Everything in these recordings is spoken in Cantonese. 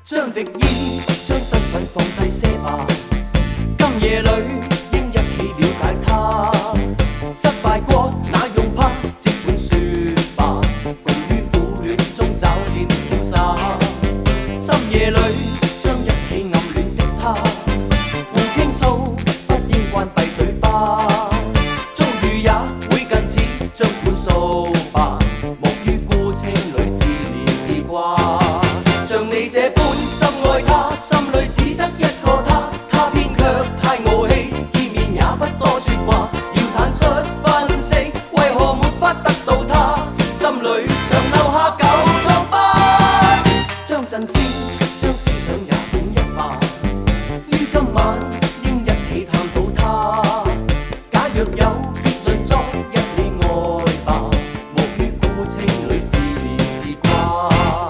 將敵意，將身份放低些吧。今夜裏應一起了解他，失敗過那用怕，即管說吧，共於苦戀中找點瀟灑。深夜裏將一起暗戀的他，互傾訴，不應關閉嘴巴。遭遇也會近似，將苦訴吧，莫於孤清裏自憐自掛。像你這般深愛他，心裏只得一個他，他偏卻太傲氣，見面也不多說話，要坦率分析，為何沒法得到他，心裏常留下舊瘡疤。將陣先，將思想也變一吧，於今晚應一起探討他。假若有結論，作一起愛吧，莫於孤清裏自憐自掛。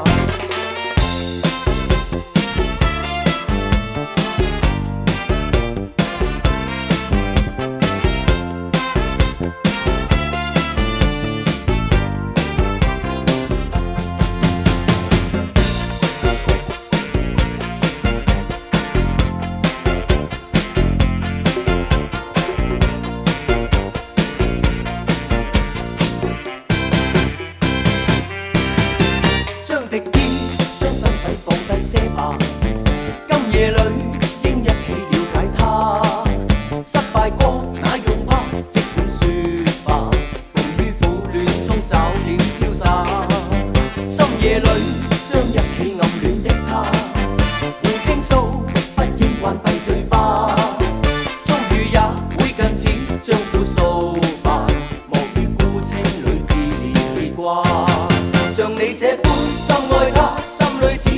將敵意，將身份放低些吧。今夜裏應一起了解他，失敗過那用怕，即管說吧，共於苦戀中找點瀟灑。深夜裏將一起暗戀的他，互傾訴，不應關閉嘴巴。遭遇也會近似，將苦訴吧，莫於孤清裏自憐自掛。像你這般深愛他，心裏只